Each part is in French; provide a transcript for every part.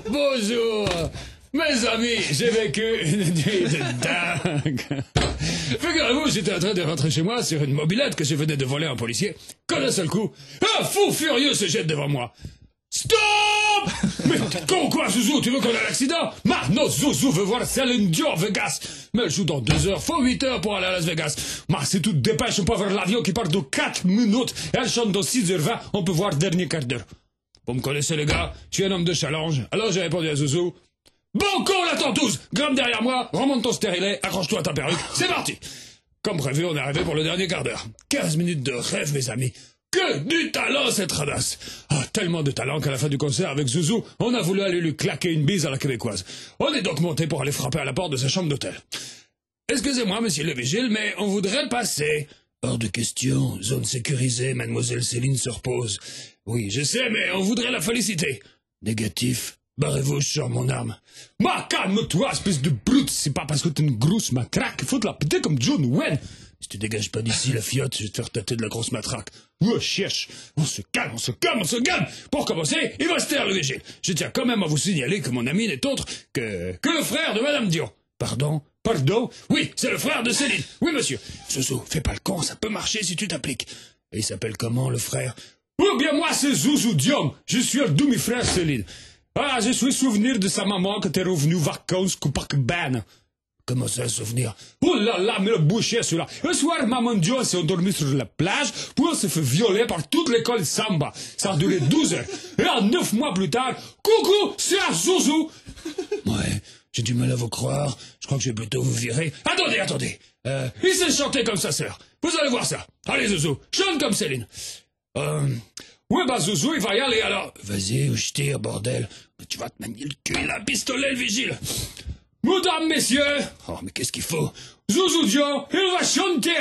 Bonjour. Mes amis, j'ai vécu une nuit de dingue. Figurez-vous, j'étais en train de rentrer chez moi sur une mobilette que je venais de voler à un policier. Quand d'un seul coup, un fou furieux se jette devant moi. Stop! Mais t'es con quoi, Zouzou? Tu veux qu'on ait l'accident? Non, Zouzou veut voir Céline Dion Vegas. Mais elle joue dans 2 heures, faut 8 heures pour aller à Las Vegas. C'est toute dépêche, on peut voir l'avion qui part dans 4 minutes. Elle chante dans 6h20, on peut voir dernier quart d'heure. Vous me connaissez les gars, je suis un homme de challenge. Alors j'ai répondu à Zouzou. Banco la tentouse! Grimpe derrière moi, remonte ton stérilet, accroche-toi à ta perruque, c'est parti! Comme prévu, on est arrivé pour le dernier quart d'heure. 15 minutes de rêve, mes amis. Que du talent, cette radasse! Tellement de talent qu'à la fin du concert, avec Zouzou, on a voulu aller lui claquer une bise à la québécoise. On est donc monté pour aller frapper à la porte de sa chambre d'hôtel. Excusez-moi, monsieur le vigile, mais on voudrait passer. Hors de question, zone sécurisée, mademoiselle Céline se repose. Oui, je sais, mais on voudrait la féliciter. Négatif. Barrez-vous, je sors mon arme. Calme-toi, espèce de brute, c'est pas parce que t'es une grosse matraque qu'il faut te la péter comme John Wayne. Si tu dégages pas d'ici, la fiotte, je vais te faire tâter de la grosse matraque. Cherche. On se calme. Pour commencer, il va se taire le vigile. Je tiens quand même à vous signaler que mon ami n'est autre que le frère de Madame Dion. Pardon? Oui, c'est le frère de Céline. Oui, monsieur. Zouzou, fais pas le con, ça peut marcher si tu t'appliques. Et il s'appelle comment, le frère? Oh, bien moi, c'est Zouzou Dion. Je suis un demi-frère Céline. Je suis souvenir de sa maman quand t'es revenu vacances Copacabana. Comment ça, souvenir? Oh là là, mais le boucher, celui-là. Un soir, maman Dion s'est endormie sur la plage, puis on s'est fait violer par toute l'école Samba. Ça a duré 12 heures. Et 9 mois plus tard, coucou, c'est un Zouzou. Ouais, j'ai du mal à vous croire. Je crois que je vais plutôt vous virer. Attendez. Il s'est chanté comme sa sœur. Vous allez voir ça. Allez, Zouzou, chante comme Céline. Oui, Zouzou, il va y aller, alors. Vas-y, ou je tire, bordel. Tu vas te manier le cul, il a un pistolet, le vigile. Mesdames, messieurs. Oh, mais qu'est-ce qu'il faut? Zouzou Dion, il va chanter.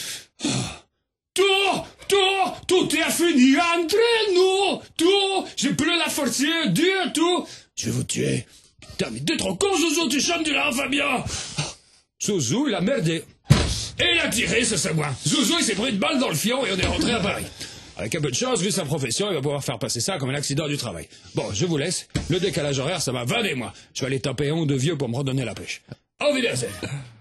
Tout est fini entre nous. Tout, j'ai plus la force du tout. Je vais vous tuer. Putain, mais t'es trop con, Zouzou, tu chantes du là, Fabien. Zouzou, il a merdé. Et il a tiré, c'est moi. Zouzou, il s'est pris une balle dans le fion et on est rentré à Paris. Avec un peu de chance, vu sa profession, il va pouvoir faire passer ça comme un accident du travail. Bon, je vous laisse. Le décalage horaire, ça m'a vanné, moi. Je vais aller taper un ou deux vieux pour me redonner la pêche. Au revoir.